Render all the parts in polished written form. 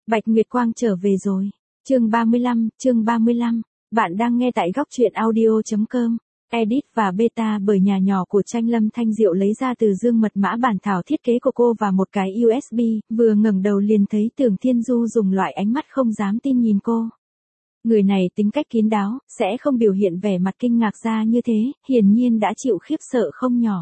Bạch Nguyệt Quang trở về rồi. Chương 35. Bạn đang nghe tại góc truyện audio.com. Edit và beta bởi nhà nhỏ của Tranh Lâm Thanh Diệu lấy ra từ dương mật mã bản thảo thiết kế của cô và một cái USB, vừa ngẩng đầu liền thấy Tưởng Thiên Du dùng loại ánh mắt không dám tin nhìn cô. Người này tính cách kín đáo, sẽ không biểu hiện vẻ mặt kinh ngạc ra như thế, hiển nhiên đã chịu khiếp sợ không nhỏ.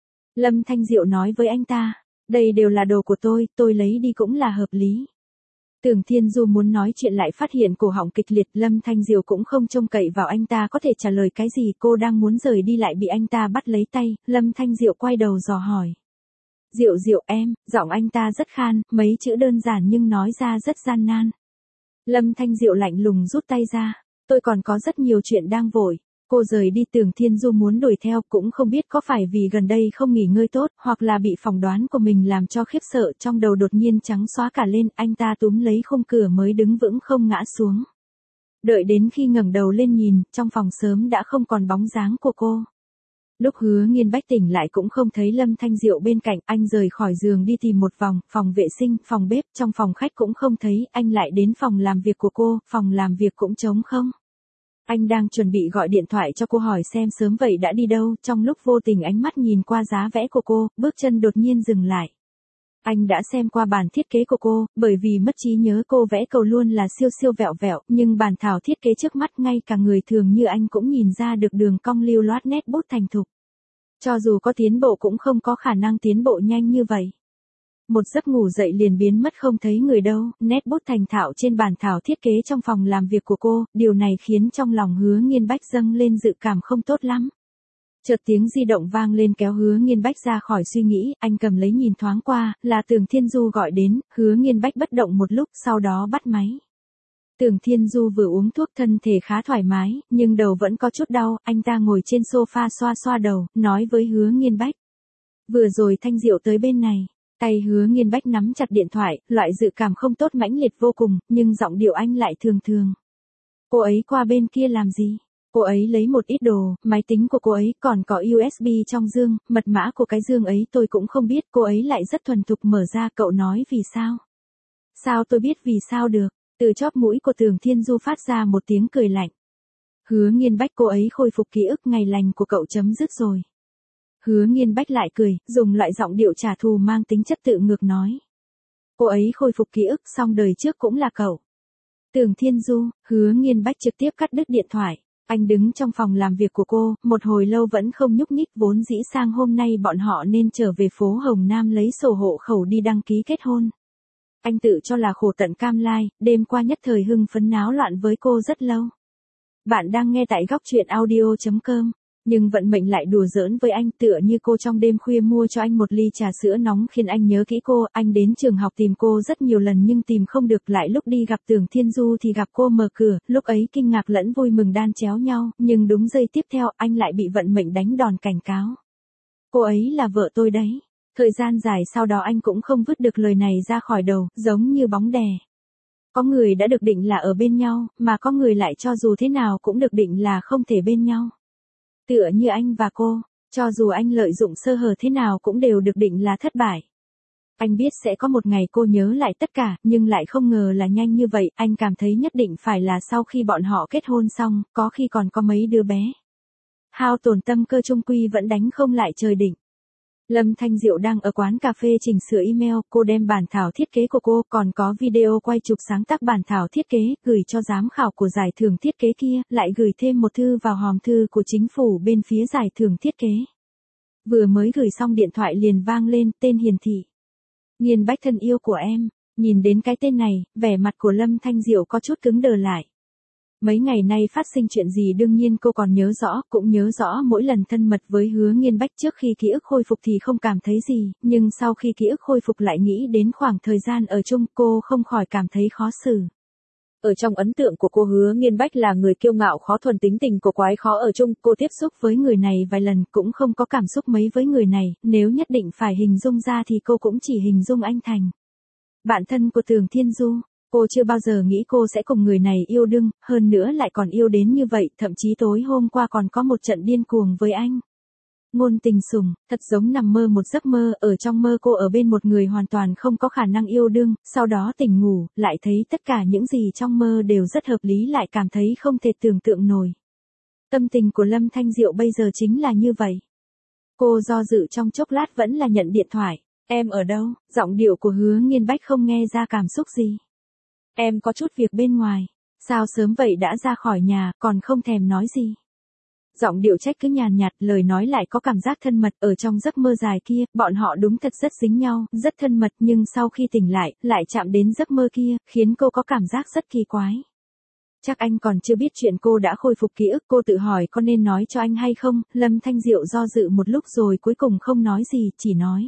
Lâm Thanh Diệu nói với anh ta, đây đều là đồ của tôi lấy đi cũng là hợp lý. Tưởng Thiên Du muốn nói chuyện lại phát hiện cổ họng kịch liệt, Lâm Thanh Diệu cũng không trông cậy vào anh ta có thể trả lời cái gì, cô đang muốn rời đi lại bị anh ta bắt lấy tay, Lâm Thanh Diệu quay đầu dò hỏi. Diệu em, giọng anh ta rất khan, mấy chữ đơn giản nhưng nói ra rất gian nan. Lâm Thanh Diệu lạnh lùng rút tay ra, tôi còn có rất nhiều chuyện đang vội. Cô rời đi, Tưởng Thiên Du muốn đuổi theo, cũng không biết có phải vì gần đây không nghỉ ngơi tốt, hoặc là bị phỏng đoán của mình làm cho khiếp sợ, trong đầu đột nhiên trắng xóa cả lên, anh ta túm lấy khung cửa mới đứng vững không ngã xuống. Đợi đến khi ngẩng đầu lên nhìn, trong phòng sớm đã không còn bóng dáng của cô. Lúc Hứa Nghiên Bách tỉnh lại cũng không thấy Lâm Thanh Diệu bên cạnh, anh rời khỏi giường đi tìm một vòng, phòng vệ sinh, phòng bếp, trong phòng khách cũng không thấy, anh lại đến phòng làm việc của cô, phòng làm việc cũng trống không. Anh đang chuẩn bị gọi điện thoại cho cô hỏi xem sớm vậy đã đi đâu, trong lúc vô tình ánh mắt nhìn qua giá vẽ của cô, bước chân đột nhiên dừng lại. Anh đã xem qua bản thiết kế của cô, bởi vì mất trí nhớ cô vẽ cầu luôn là siêu siêu vẹo vẹo, nhưng bản thảo thiết kế trước mắt ngay cả người thường như anh cũng nhìn ra được đường cong lưu loát, nét bút thành thục. Cho dù có tiến bộ cũng không có khả năng tiến bộ nhanh như vậy. Một giấc ngủ dậy liền biến mất không thấy người đâu, nét bút thành thạo trên bản thảo thiết kế trong phòng làm việc của cô, điều này khiến trong lòng Hứa Nghiên Bách dâng lên dự cảm không tốt lắm. Chợt tiếng di động vang lên kéo Hứa Nghiên Bách ra khỏi suy nghĩ, anh cầm lấy nhìn thoáng qua, là Tưởng Thiên Du gọi đến, Hứa Nghiên Bách bất động một lúc sau đó bắt máy. Tưởng Thiên Du vừa uống thuốc thân thể khá thoải mái, nhưng đầu vẫn có chút đau, anh ta ngồi trên sofa xoa xoa đầu, nói với Hứa Nghiên Bách. Vừa rồi Thanh Diệu tới bên này. Tay Hứa Nghiên Bách nắm chặt điện thoại, loại dự cảm không tốt mãnh liệt vô cùng, nhưng giọng điệu anh lại thường thường. Cô ấy qua bên kia làm gì? Cô ấy lấy một ít đồ, máy tính của cô ấy, còn có USB trong dương, mật mã của cái dương ấy tôi cũng không biết, cô ấy lại rất thuần thục mở ra, cậu nói vì sao? Sao tôi biết vì sao được? Từ chóp mũi của Tưởng Thiên Du phát ra một tiếng cười lạnh. Hứa Nghiên Bách, cô ấy khôi phục ký ức, ngày lành của cậu chấm dứt rồi. Hứa Nghiên Bách lại cười, dùng loại giọng điệu trả thù mang tính chất tự ngược nói. Cô ấy khôi phục ký ức, xong đời trước cũng là cậu. Tưởng Thiên Du, Hứa Nghiên Bách trực tiếp cắt đứt điện thoại. Anh đứng trong phòng làm việc của cô, một hồi lâu vẫn không nhúc nhích, vốn dĩ sang hôm nay bọn họ nên trở về phố Hồng Nam lấy sổ hộ khẩu đi đăng ký kết hôn. Anh tự cho là khổ tận cam lai, đêm qua nhất thời hưng phấn náo loạn với cô rất lâu. Bạn đang nghe tại góc truyện audio.com. Nhưng vận mệnh lại đùa giỡn với anh, tựa như cô trong đêm khuya mua cho anh một ly trà sữa nóng khiến anh nhớ kỹ cô, anh đến trường học tìm cô rất nhiều lần nhưng tìm không được, lại lúc đi gặp Tưởng Thiên Du thì gặp cô mở cửa, lúc ấy kinh ngạc lẫn vui mừng đan chéo nhau, nhưng đúng giây tiếp theo anh lại bị vận mệnh đánh đòn cảnh cáo. Cô ấy là vợ tôi đấy. Thời gian dài sau đó anh cũng không vứt được lời này ra khỏi đầu, giống như bóng đè. Có người đã được định là ở bên nhau, mà có người lại cho dù thế nào cũng được định là không thể bên nhau. Tựa như anh và cô, cho dù anh lợi dụng sơ hở thế nào cũng đều được định là thất bại. Anh biết sẽ có một ngày cô nhớ lại tất cả, nhưng lại không ngờ là nhanh như vậy, anh cảm thấy nhất định phải là sau khi bọn họ kết hôn xong, có khi còn có mấy đứa bé. Hao tổn tâm cơ chung quy vẫn đánh không lại trời định. Lâm Thanh Diệu đang ở quán cà phê chỉnh sửa email, cô đem bản thảo thiết kế của cô, còn có video quay chụp sáng tác bản thảo thiết kế, gửi cho giám khảo của giải thưởng thiết kế kia, lại gửi thêm một thư vào hòm thư của chính phủ bên phía giải thưởng thiết kế. Vừa mới gửi xong điện thoại liền vang lên, tên hiển thị. Nghiên Bách thân yêu của em, nhìn đến cái tên này, vẻ mặt của Lâm Thanh Diệu có chút cứng đờ lại. Mấy ngày nay phát sinh chuyện gì đương nhiên cô còn nhớ rõ, cũng nhớ rõ mỗi lần thân mật với Hứa Nghiên Bách, trước khi ký ức khôi phục thì không cảm thấy gì, nhưng sau khi ký ức khôi phục lại nghĩ đến khoảng thời gian ở chung, cô không khỏi cảm thấy khó xử. Ở trong ấn tượng của cô, Hứa Nghiên Bách là người kiêu ngạo khó thuần, tính tình cổ quái khó ở chung, cô tiếp xúc với người này vài lần cũng không có cảm xúc mấy với người này, nếu nhất định phải hình dung ra thì cô cũng chỉ hình dung anh thành bạn thân của Tưởng Thiên Du. Cô chưa bao giờ nghĩ cô sẽ cùng người này yêu đương, hơn nữa lại còn yêu đến như vậy, thậm chí tối hôm qua còn có một trận điên cuồng với anh. Ngôn tình sủng, thật giống nằm mơ một giấc mơ, ở trong mơ cô ở bên một người hoàn toàn không có khả năng yêu đương, sau đó tỉnh ngủ, lại thấy tất cả những gì trong mơ đều rất hợp lý, lại cảm thấy không thể tưởng tượng nổi. Tâm tình của Lâm Thanh Diệu bây giờ chính là như vậy. Cô do dự trong chốc lát vẫn là nhận điện thoại. Em ở đâu? Giọng điệu của Hứa Nghiên Bách không nghe ra cảm xúc gì. Em có chút việc bên ngoài. Sao sớm vậy đã ra khỏi nhà, còn không thèm nói gì. Giọng điệu trách cứ nhàn nhạt, lời nói lại có cảm giác thân mật. Ở trong giấc mơ dài kia, bọn họ đúng thật rất dính nhau, rất thân mật, nhưng sau khi tỉnh lại chạm đến giấc mơ kia, khiến cô có cảm giác rất kỳ quái. Chắc anh còn chưa biết chuyện cô đã khôi phục ký ức, cô tự hỏi có nên nói cho anh hay không. Lâm Thanh Diệu do dự một lúc rồi cuối cùng không nói gì, chỉ nói.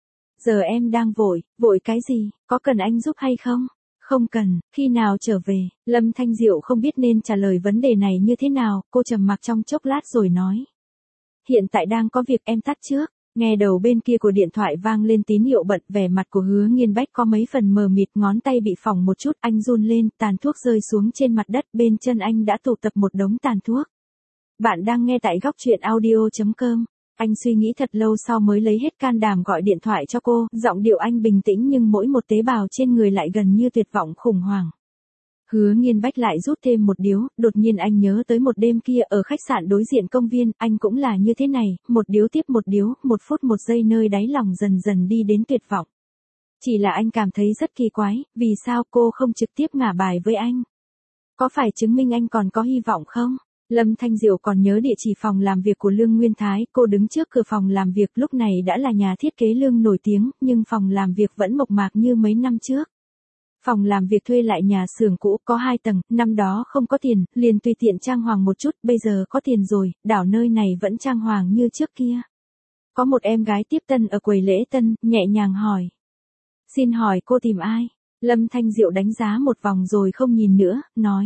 Giờ em đang vội cái gì, có cần anh giúp hay không? Không cần, khi nào trở về? Lâm Thanh Diệu không biết nên trả lời vấn đề này như thế nào, cô trầm mặc trong chốc lát rồi nói. Hiện tại đang có việc, em tắt trước. Nghe đầu bên kia của điện thoại vang lên tín hiệu bận, vẻ mặt của Hứa Nghiên Bách có mấy phần mờ mịt, ngón tay bị phỏng một chút, anh run lên, tàn thuốc rơi xuống trên mặt đất, bên chân anh đã tụ tập một đống tàn thuốc. Bạn đang nghe tại góc truyện audio.com. Anh suy nghĩ thật lâu sau mới lấy hết can đảm gọi điện thoại cho cô, giọng điệu anh bình tĩnh nhưng mỗi một tế bào trên người lại gần như tuyệt vọng khủng hoảng. Hứa Nghiên Bách lại rút thêm một điếu, đột nhiên anh nhớ tới một đêm kia ở khách sạn đối diện công viên, anh cũng là như thế này, một điếu tiếp một điếu, 1 phút 1 giây, nơi đáy lòng dần dần đi đến tuyệt vọng. Chỉ là anh cảm thấy rất kỳ quái, vì sao cô không trực tiếp ngả bài với anh? Có phải chứng minh anh còn có hy vọng không? Lâm Thanh Diệu còn nhớ địa chỉ phòng làm việc của Lương Nguyên Thái, cô đứng trước cửa phòng làm việc, lúc này đã là nhà thiết kế Lương nổi tiếng, nhưng phòng làm việc vẫn mộc mạc như mấy năm trước. Phòng làm việc thuê lại nhà xưởng cũ, có 2 tầng, năm đó không có tiền, liền tùy tiện trang hoàng một chút, bây giờ có tiền rồi, đảo nơi này vẫn trang hoàng như trước kia. Có một em gái tiếp tân ở quầy lễ tân, nhẹ nhàng hỏi. Xin hỏi cô tìm ai? Lâm Thanh Diệu đánh giá một vòng rồi không nhìn nữa, nói.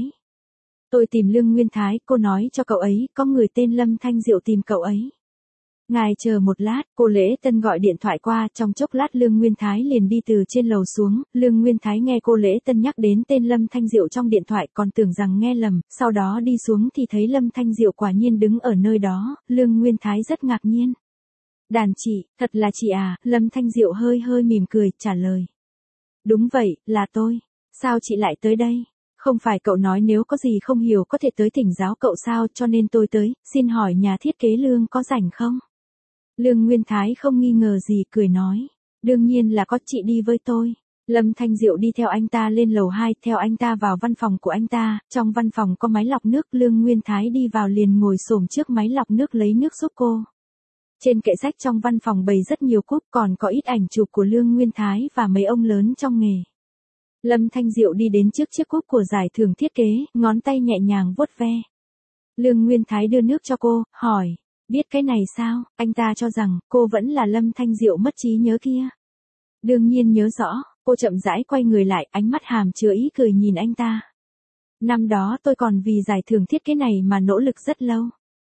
Tôi tìm Lương Nguyên Thái, cô nói cho cậu ấy, có người tên Lâm Thanh Diệu tìm cậu ấy. Ngài chờ một lát, cô lễ tân gọi điện thoại qua, trong chốc lát Lương Nguyên Thái liền đi từ trên lầu xuống. Lương Nguyên Thái nghe cô lễ tân nhắc đến tên Lâm Thanh Diệu trong điện thoại, còn tưởng rằng nghe lầm, sau đó đi xuống thì thấy Lâm Thanh Diệu quả nhiên đứng ở nơi đó. Lương Nguyên Thái rất ngạc nhiên. Đàn chị, thật là chị à? Lâm Thanh Diệu hơi hơi mỉm cười, trả lời. Đúng vậy, là tôi. Sao chị lại tới đây? Không phải cậu nói nếu có gì không hiểu có thể tới thỉnh giáo cậu sao, cho nên tôi tới, xin hỏi nhà thiết kế Lương có rảnh không? Lương Nguyên Thái không nghi ngờ gì, cười nói. Đương nhiên là có, chị đi với tôi. Lâm Thanh Diệu đi theo anh ta lên lầu 2, theo anh ta vào văn phòng của anh ta, trong văn phòng có máy lọc nước, Lương Nguyên Thái đi vào liền ngồi xổm trước máy lọc nước lấy nước giúp cô. Trên kệ sách trong văn phòng bày rất nhiều cúp, còn có ít ảnh chụp của Lương Nguyên Thái và mấy ông lớn trong nghề. Lâm Thanh Diệu đi đến trước chiếc cúp của giải thưởng thiết kế, ngón tay nhẹ nhàng vuốt ve. Lương Nguyên Thái đưa nước cho cô, hỏi, biết cái này sao? Anh ta cho rằng cô vẫn là Lâm Thanh Diệu mất trí nhớ kia. Đương nhiên nhớ rõ, cô chậm rãi quay người lại, ánh mắt hàm chứa ý cười nhìn anh ta. Năm đó tôi còn vì giải thưởng thiết kế này mà nỗ lực rất lâu.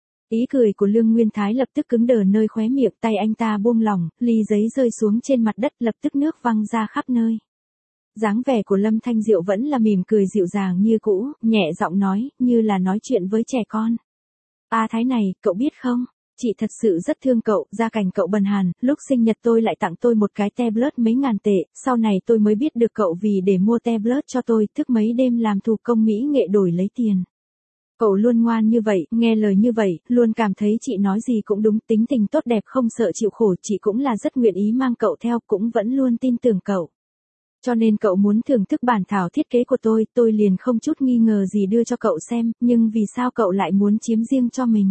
Ý cười của Lương Nguyên Thái lập tức cứng đờ nơi khóe miệng, tay anh ta buông lỏng, ly giấy rơi xuống trên mặt đất, lập tức nước văng ra khắp nơi. Dáng vẻ của Lâm Thanh Diệu vẫn là mỉm cười dịu dàng như cũ, nhẹ giọng nói, như là nói chuyện với trẻ con. Thái này, cậu biết không? Chị thật sự rất thương cậu, gia cảnh cậu bần hàn, lúc sinh nhật tôi lại tặng tôi một cái tablet mấy ngàn tệ, sau này tôi mới biết được cậu vì để mua tablet cho tôi, thức mấy đêm làm thủ công mỹ nghệ đổi lấy tiền. Cậu luôn ngoan như vậy, nghe lời như vậy, luôn cảm thấy chị nói gì cũng đúng, tính tình tốt đẹp không sợ chịu khổ, chị cũng là rất nguyện ý mang cậu theo, cũng vẫn luôn tin tưởng cậu. Cho nên cậu muốn thưởng thức bản thảo thiết kế của tôi liền không chút nghi ngờ gì đưa cho cậu xem, nhưng vì sao cậu lại muốn chiếm riêng cho mình?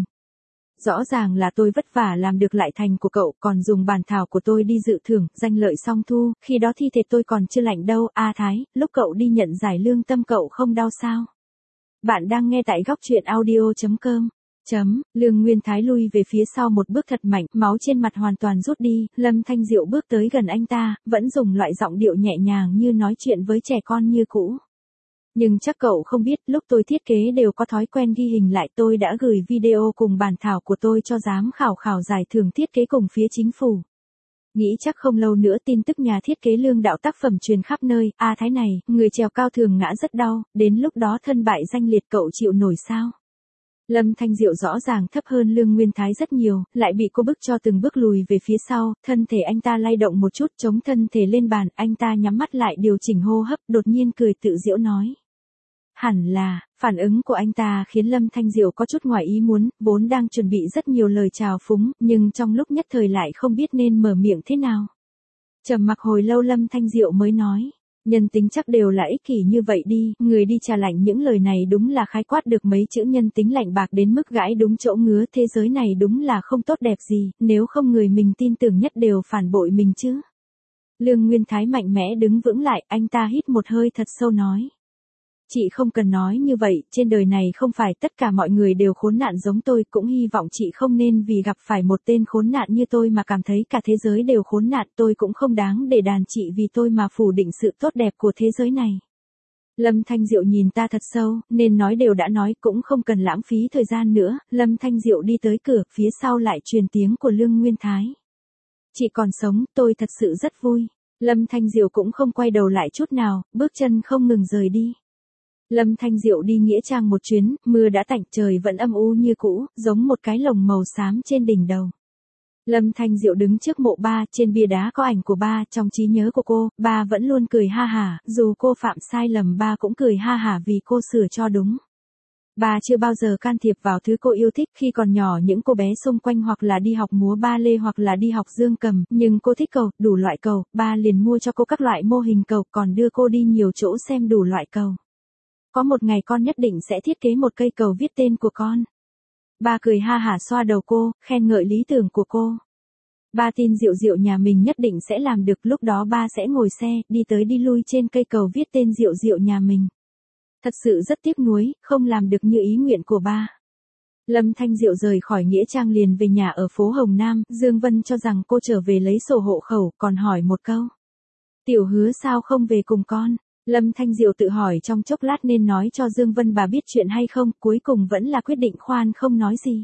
Rõ ràng là tôi vất vả làm được lại thành của cậu, còn dùng bản thảo của tôi đi dự thưởng, danh lợi song thu, khi đó thi thể tôi còn chưa lạnh đâu. Thái, lúc cậu đi nhận giải lương tâm cậu không đau sao? Bạn đang nghe tại góc truyện audio.com. Lương Nguyên Thái lui về phía sau một bước thật mạnh, máu trên mặt hoàn toàn rút đi, Lâm Thanh Diệu bước tới gần anh ta, vẫn dùng loại giọng điệu nhẹ nhàng như nói chuyện với trẻ con như cũ. Nhưng chắc cậu không biết, lúc tôi thiết kế đều có thói quen ghi hình lại, tôi đã gửi video cùng bản thảo của tôi cho giám khảo giải thưởng thiết kế cùng phía chính phủ. Nghĩ chắc không lâu nữa tin tức nhà thiết kế Lương đạo tác phẩm truyền khắp nơi, Thái này, người trèo cao thường ngã rất đau, đến lúc đó thân bại danh liệt cậu chịu nổi sao? Lâm Thanh Diệu rõ ràng thấp hơn Lương Nguyên Thái rất nhiều, lại bị cô bức cho từng bước lùi về phía sau, thân thể anh ta lay động một chút, chống thân thể lên bàn, anh ta nhắm mắt lại điều chỉnh hô hấp, đột nhiên cười tự giễu nói. Hẳn là, phản ứng của anh ta khiến Lâm Thanh Diệu có chút ngoài ý muốn, vốn đang chuẩn bị rất nhiều lời chào phúng, nhưng trong lúc nhất thời lại không biết nên mở miệng thế nào. Trầm mặc hồi lâu Lâm Thanh Diệu mới nói. Nhân tính chắc đều là ích kỷ như vậy đi, người đi trà lạnh những lời này đúng là khái quát được mấy chữ nhân tính lạnh bạc đến mức gãi đúng chỗ ngứa, thế giới này đúng là không tốt đẹp gì, nếu không người mình tin tưởng nhất đều phản bội mình chứ. Lương Nguyên Thái mạnh mẽ đứng vững lại, anh ta hít một hơi thật sâu nói. Chị không cần nói như vậy, trên đời này không phải tất cả mọi người đều khốn nạn giống tôi, cũng hy vọng chị không nên vì gặp phải một tên khốn nạn như tôi mà cảm thấy cả thế giới đều khốn nạn, tôi cũng không đáng để đàn chị vì tôi mà phủ định sự tốt đẹp của thế giới này. Lâm Thanh Diệu nhìn ta thật sâu, nên nói đều đã nói, cũng không cần lãng phí thời gian nữa, Lâm Thanh Diệu đi tới cửa, phía sau lại truyền tiếng của Lương Nguyên Thái. Chị còn sống, tôi thật sự rất vui. Lâm Thanh Diệu cũng không quay đầu lại chút nào, bước chân không ngừng rời đi. Lâm Thanh Diệu đi nghĩa trang một chuyến, mưa đã tạnh, trời vẫn âm u như cũ, giống một cái lồng màu xám trên đỉnh đầu. Lâm Thanh Diệu đứng trước mộ ba, trên bia đá có ảnh của ba, trong trí nhớ của cô, ba vẫn luôn cười ha hả, dù cô phạm sai lầm ba cũng cười ha hả vì cô sửa cho đúng. Ba chưa bao giờ can thiệp vào thứ cô yêu thích, khi còn nhỏ những cô bé xung quanh hoặc là đi học múa ba lê hoặc là đi học dương cầm, nhưng cô thích cầu, đủ loại cầu, ba liền mua cho cô các loại mô hình cầu, còn đưa cô đi nhiều chỗ xem đủ loại cầu. Có một ngày con nhất định sẽ thiết kế một cây cầu viết tên của con. Ba cười ha hả xoa đầu cô, khen ngợi lý tưởng của cô. Ba tin Diệu Diệu nhà mình nhất định sẽ làm được, lúc đó ba sẽ ngồi xe, đi tới đi lui trên cây cầu viết tên Diệu Diệu nhà mình. Thật sự rất tiếc nuối, không làm được như ý nguyện của ba. Lâm Thanh Diệu rời khỏi nghĩa trang liền về nhà ở phố Hồng Nam, Dương Vân cho rằng cô trở về lấy sổ hộ khẩu, còn hỏi một câu. Tiểu Hứa sao không về cùng con? Lâm Thanh Diệu tự hỏi trong chốc lát nên nói cho Dương Vân bà biết chuyện hay không, cuối cùng vẫn là quyết định khoan không nói gì.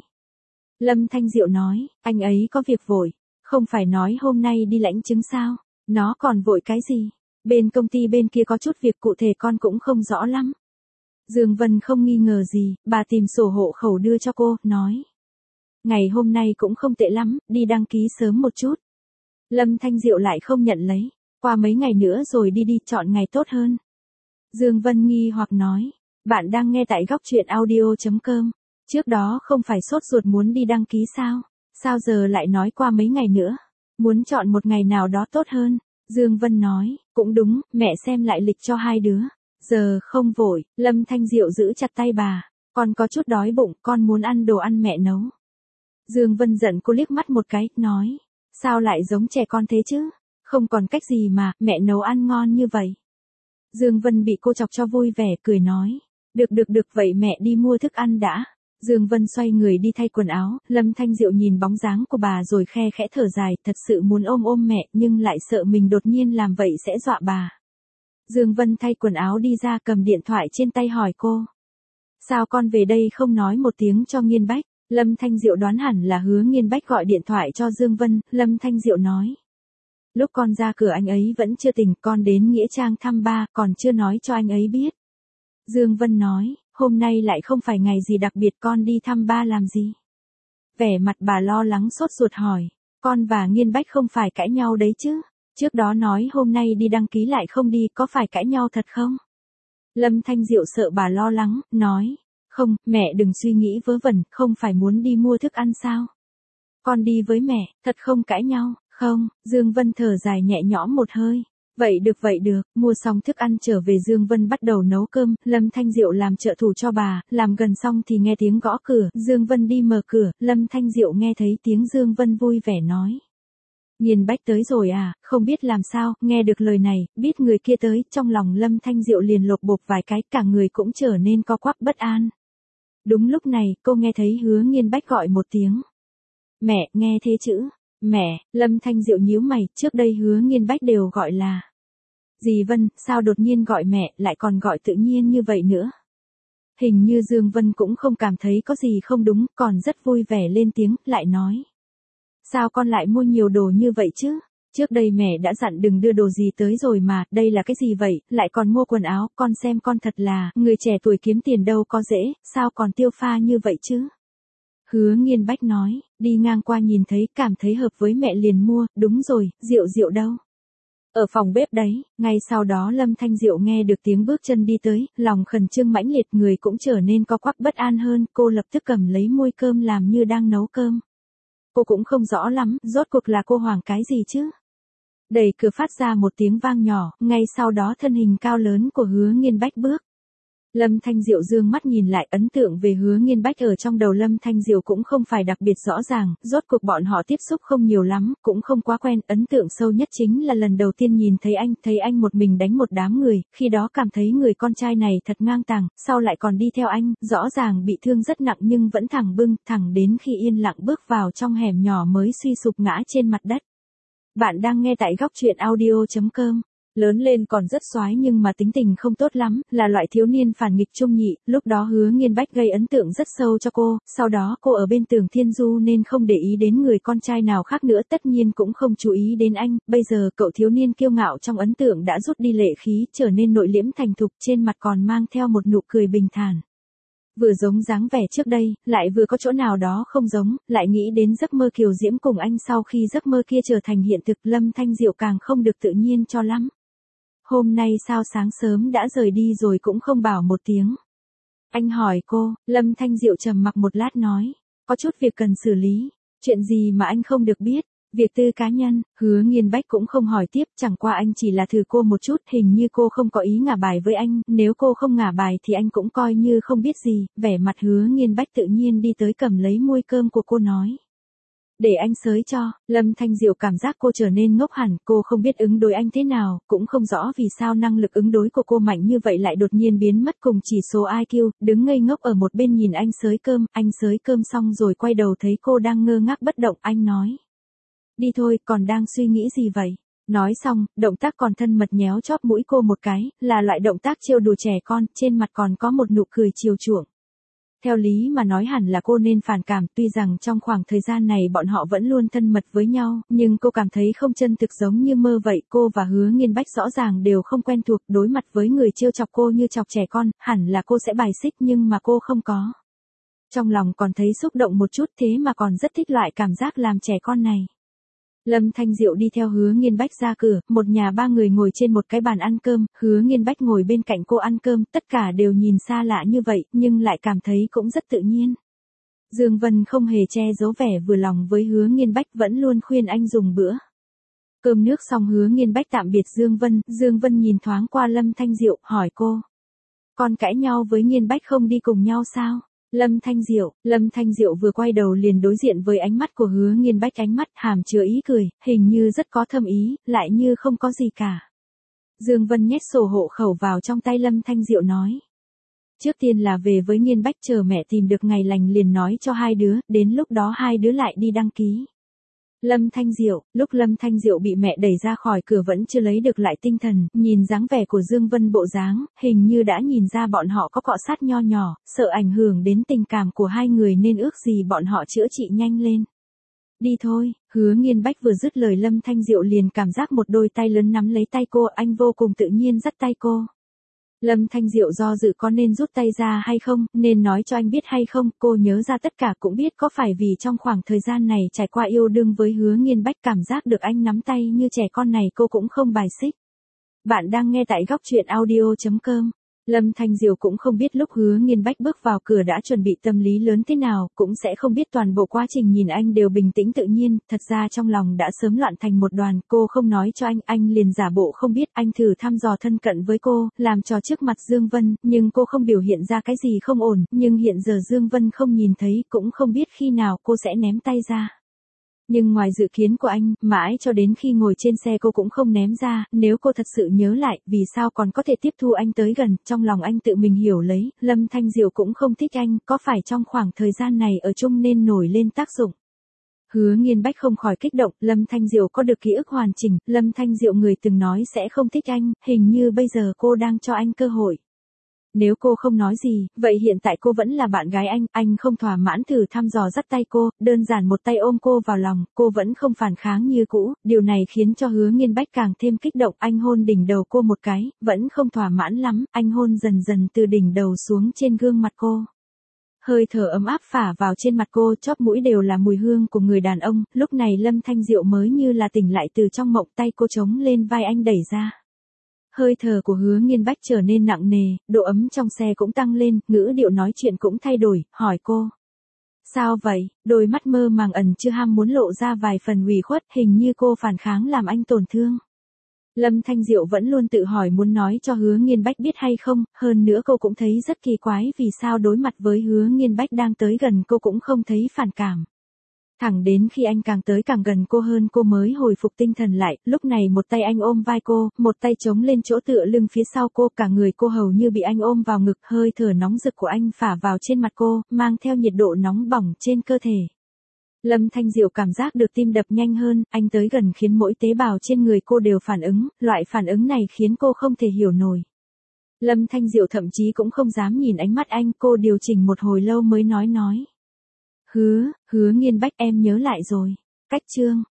Lâm Thanh Diệu nói, anh ấy có việc vội, không phải nói hôm nay đi lãnh chứng sao, nó còn vội cái gì, bên công ty bên kia có chút việc cụ thể con cũng không rõ lắm. Dương Vân không nghi ngờ gì, bà tìm sổ hộ khẩu đưa cho cô, nói. Ngày hôm nay cũng không tệ lắm, đi đăng ký sớm một chút. Lâm Thanh Diệu lại không nhận lấy. Qua mấy ngày nữa rồi đi chọn ngày tốt hơn. Dương Vân nghi hoặc nói, bạn đang nghe tại góc truyện audio.com, trước đó không phải sốt ruột muốn đi đăng ký sao, sao giờ lại nói qua mấy ngày nữa, muốn chọn một ngày nào đó tốt hơn. Dương Vân nói, cũng đúng, mẹ xem lại lịch cho hai đứa, giờ không vội. Lâm Thanh Diệu giữ chặt tay bà, con có chút đói bụng, con muốn ăn đồ ăn mẹ nấu. Dương Vân giận cô liếc mắt một cái, nói, sao lại giống trẻ con thế chứ? Không còn cách gì mà, mẹ nấu ăn ngon như vậy. Dương Vân bị cô chọc cho vui vẻ, cười nói. Được, vậy mẹ đi mua thức ăn đã. Dương Vân xoay người đi thay quần áo, Lâm Thanh Diệu nhìn bóng dáng của bà rồi khe khẽ thở dài, thật sự muốn ôm mẹ, nhưng lại sợ mình đột nhiên làm vậy sẽ dọa bà. Dương Vân thay quần áo đi ra cầm điện thoại trên tay hỏi cô. Sao con về đây không nói một tiếng cho Nghiên Bách? Lâm Thanh Diệu đoán hẳn là Hứa Nghiên Bách gọi điện thoại cho Dương Vân, Lâm Thanh Diệu nói. Lúc con ra cửa anh ấy vẫn chưa tỉnh, con đến nghĩa trang thăm ba, còn chưa nói cho anh ấy biết. Dương Vân nói, hôm nay lại không phải ngày gì đặc biệt, con đi thăm ba làm gì? Vẻ mặt bà lo lắng sốt ruột hỏi, con và Nghiên Bách không phải cãi nhau đấy chứ? Trước đó nói hôm nay đi đăng ký lại không đi, có phải cãi nhau thật không? Lâm Thanh Diệu sợ bà lo lắng, nói, không, mẹ đừng suy nghĩ vớ vẩn, không phải muốn đi mua thức ăn sao? Con đi với mẹ, thật không cãi nhau. Không, Dương Vân thở dài nhẹ nhõm một hơi. Vậy được, mua xong thức ăn trở về Dương Vân bắt đầu nấu cơm, Lâm Thanh Diệu làm trợ thủ cho bà, làm gần xong thì nghe tiếng gõ cửa, Dương Vân đi mở cửa, Lâm Thanh Diệu nghe thấy tiếng Dương Vân vui vẻ nói. Nghiên Bách tới rồi à, không biết làm sao, nghe được lời này, biết người kia tới, trong lòng Lâm Thanh Diệu liền lột bột vài cái, cả người cũng trở nên co quắp bất an. Đúng lúc này, cô nghe thấy Hứa Nghiên Bách gọi một tiếng. Mẹ, nghe thế chữ. Mẹ, Lâm Thanh Diệu nhíu mày, trước đây Hứa Nghiên Bách đều gọi là. Dì Vân, sao đột nhiên gọi mẹ, lại còn gọi tự nhiên như vậy nữa. Hình như Dương Vân cũng không cảm thấy có gì không đúng, còn rất vui vẻ lên tiếng, lại nói. Sao con lại mua nhiều đồ như vậy chứ? Trước đây mẹ đã dặn đừng đưa đồ gì tới rồi mà, đây là cái gì vậy, lại còn mua quần áo, con xem con thật là, người trẻ tuổi kiếm tiền đâu có dễ, sao còn tiêu pha như vậy chứ? Hứa Nghiên Bách nói, đi ngang qua nhìn thấy, cảm thấy hợp với mẹ liền mua, đúng rồi, Diệu Diệu đâu? Ở phòng bếp đấy, ngay sau đó Lâm Thanh Diệu nghe được tiếng bước chân đi tới, lòng khẩn trương mãnh liệt, người cũng trở nên co quắp bất an hơn, cô lập tức cầm lấy muôi cơm làm như đang nấu cơm. Cô cũng không rõ lắm, rốt cuộc là cô hoảng cái gì chứ? Đẩy cửa phát ra một tiếng vang nhỏ, ngay sau đó thân hình cao lớn của Hứa Nghiên Bách bước. Lâm Thanh Diệu dương mắt nhìn lại, ấn tượng về Hứa Nghiên Bách ở trong đầu Lâm Thanh Diệu cũng không phải đặc biệt rõ ràng, rốt cuộc bọn họ tiếp xúc không nhiều lắm, cũng không quá quen, ấn tượng sâu nhất chính là lần đầu tiên nhìn thấy anh một mình đánh một đám người, khi đó cảm thấy người con trai này thật ngang tàng, sau lại còn đi theo anh, rõ ràng bị thương rất nặng nhưng vẫn thẳng bưng, thẳng đến khi yên lặng bước vào trong hẻm nhỏ mới suy sụp ngã trên mặt đất. Bạn đang nghe tại góc truyện audio.com. Lớn lên còn rất soái nhưng mà tính tình không tốt lắm, là loại thiếu niên phản nghịch trung nhị, lúc đó Hứa Nghiên Bách gây ấn tượng rất sâu cho cô, sau đó cô ở bên Tưởng Thiên Du nên không để ý đến người con trai nào khác nữa, tất nhiên cũng không chú ý đến anh, bây giờ cậu thiếu niên kiêu ngạo trong ấn tượng đã rút đi lệ khí, trở nên nội liễm thành thục, trên mặt còn mang theo một nụ cười bình thản. Vừa giống dáng vẻ trước đây, lại vừa có chỗ nào đó không giống, lại nghĩ đến giấc mơ kiều diễm cùng anh sau khi giấc mơ kia trở thành hiện thực, Lâm Thanh Diệu càng không được tự nhiên cho lắm. Hôm nay sao sáng sớm đã rời đi rồi cũng không bảo một tiếng. Anh hỏi cô, Lâm Thanh Diệu trầm mặc một lát nói, có chút việc cần xử lý, chuyện gì mà anh không được biết, việc tư cá nhân. Hứa Nghiên Bách cũng không hỏi tiếp, chẳng qua anh chỉ là thử cô một chút, hình như cô không có ý ngả bài với anh, nếu cô không ngả bài thì anh cũng coi như không biết gì, vẻ mặt Hứa Nghiên Bách tự nhiên đi tới cầm lấy muôi cơm của cô nói. Để anh xới cho. Lâm Thanh Diệu cảm giác cô trở nên ngốc hẳn, cô không biết ứng đối anh thế nào, cũng không rõ vì sao năng lực ứng đối của cô mạnh như vậy lại đột nhiên biến mất cùng chỉ số IQ, đứng ngây ngốc ở một bên nhìn anh xới cơm xong rồi quay đầu thấy cô đang ngơ ngác bất động, anh nói. Đi thôi, còn đang suy nghĩ gì vậy? Nói xong, động tác còn thân mật nhéo chóp mũi cô một cái, là loại động tác trêu đùa trẻ con, trên mặt còn có một nụ cười chiều chuộng. Theo lý mà nói hẳn là cô nên phản cảm, tuy rằng trong khoảng thời gian này bọn họ vẫn luôn thân mật với nhau, nhưng cô cảm thấy không chân thực giống như mơ vậy, cô và Hứa Nghiên Bách rõ ràng đều không quen thuộc, đối mặt với người trêu chọc cô như chọc trẻ con, hẳn là cô sẽ bài xích nhưng mà cô không có. Trong lòng còn thấy xúc động một chút, thế mà còn rất thích loại cảm giác làm trẻ con này. Lâm Thanh Diệu đi theo Hứa Nghiên Bách ra cửa, một nhà ba người ngồi trên một cái bàn ăn cơm, Hứa Nghiên Bách ngồi bên cạnh cô ăn cơm, tất cả đều nhìn xa lạ như vậy, nhưng lại cảm thấy cũng rất tự nhiên. Dương Vân không hề che giấu vẻ vừa lòng với Hứa Nghiên Bách, vẫn luôn khuyên anh dùng bữa. Cơm nước xong Hứa Nghiên Bách tạm biệt Dương Vân nhìn thoáng qua Lâm Thanh Diệu, hỏi cô. Con cãi nhau với Nghiên Bách không đi cùng nhau sao? Lâm Thanh Diệu vừa quay đầu liền đối diện với ánh mắt của Hứa Nghiên Bách, ánh mắt hàm chứa ý cười, hình như rất có thâm ý, lại như không có gì cả. Dương Vân nhét sổ hộ khẩu vào trong tay Lâm Thanh Diệu nói. Trước tiên là về với Nghiên Bách, chờ mẹ tìm được ngày lành liền nói cho hai đứa, đến lúc đó hai đứa lại đi đăng ký. Lúc Lâm Thanh Diệu bị mẹ đẩy ra khỏi cửa vẫn chưa lấy được lại tinh thần, nhìn dáng vẻ của Dương Vân bộ dáng, hình như đã nhìn ra bọn họ có cọ sát nho nhỏ, sợ ảnh hưởng đến tình cảm của hai người nên ước gì bọn họ chữa trị nhanh lên. Đi thôi. Hứa Nghiên Bách vừa dứt lời Lâm Thanh Diệu liền cảm giác một đôi tay lớn nắm lấy tay cô, anh vô cùng tự nhiên dắt tay cô. Lâm Thanh Diệu do dự có nên rút tay ra hay không, nên nói cho anh biết hay không, cô nhớ ra tất cả cũng biết có phải vì trong khoảng thời gian này trải qua yêu đương với Hứa Nghiên Bách cảm giác được anh nắm tay như trẻ con này cô cũng không bài xích. Bạn đang nghe tại góc truyện audio.com. Lâm Thanh Diệu cũng không biết lúc Hứa Nghiên Bách bước vào cửa đã chuẩn bị tâm lý lớn thế nào, cũng sẽ không biết toàn bộ quá trình nhìn anh đều bình tĩnh tự nhiên, thật ra trong lòng đã sớm loạn thành một đoàn, cô không nói cho anh liền giả bộ không biết, anh thử thăm dò thân cận với cô, làm trò trước mặt Dương Vân, nhưng cô không biểu hiện ra cái gì không ổn, nhưng hiện giờ Dương Vân không nhìn thấy, cũng không biết khi nào cô sẽ ném tay ra. Nhưng ngoài dự kiến của anh, mãi cho đến khi ngồi trên xe cô cũng không ném ra, nếu cô thật sự nhớ lại, vì sao còn có thể tiếp thu anh tới gần, trong lòng anh tự mình hiểu lấy, Lâm Thanh Diệu cũng không thích anh, có phải trong khoảng thời gian này ở chung nên nổi lên tác dụng. Hứa Nghiên Bách không khỏi kích động, Lâm Thanh Diệu có được ký ức hoàn chỉnh, Lâm Thanh Diệu người từng nói sẽ không thích anh, hình như bây giờ cô đang cho anh cơ hội. Nếu cô không nói gì, vậy hiện tại cô vẫn là bạn gái anh không thỏa mãn thử thăm dò dắt tay cô, đơn giản một tay ôm cô vào lòng, cô vẫn không phản kháng như cũ, điều này khiến cho Hứa Nghiên Bách càng thêm kích động, anh hôn đỉnh đầu cô một cái, vẫn không thỏa mãn lắm, anh hôn dần dần từ đỉnh đầu xuống trên gương mặt cô. Hơi thở ấm áp phả vào trên mặt cô, chóp mũi đều là mùi hương của người đàn ông, lúc này Lâm Thanh Diệu mới như là tỉnh lại từ trong mộng, tay cô chống lên vai anh đẩy ra. Hơi thở của Hứa Nghiên Bách trở nên nặng nề, độ ấm trong xe cũng tăng lên, ngữ điệu nói chuyện cũng thay đổi, hỏi cô. Sao vậy? Đôi mắt mơ màng ẩn chưa ham muốn lộ ra vài phần ủy khuất, hình như cô phản kháng làm anh tổn thương. Lâm Thanh Diệu vẫn luôn tự hỏi muốn nói cho Hứa Nghiên Bách biết hay không, hơn nữa cô cũng thấy rất kỳ quái vì sao đối mặt với Hứa Nghiên Bách đang tới gần cô cũng không thấy phản cảm. Thẳng đến khi anh càng tới càng gần cô hơn cô mới hồi phục tinh thần lại, lúc này một tay anh ôm vai cô, một tay chống lên chỗ tựa lưng phía sau cô, cả người cô hầu như bị anh ôm vào ngực, hơi thở nóng rực của anh phả vào trên mặt cô, mang theo nhiệt độ nóng bỏng trên cơ thể. Lâm Thanh Diệu cảm giác được tim đập nhanh hơn, anh tới gần khiến mỗi tế bào trên người cô đều phản ứng, loại phản ứng này khiến cô không thể hiểu nổi. Lâm Thanh Diệu thậm chí cũng không dám nhìn ánh mắt anh, cô điều chỉnh một hồi lâu mới nói. Hứa Nghiên Bách em nhớ lại rồi. Cách chương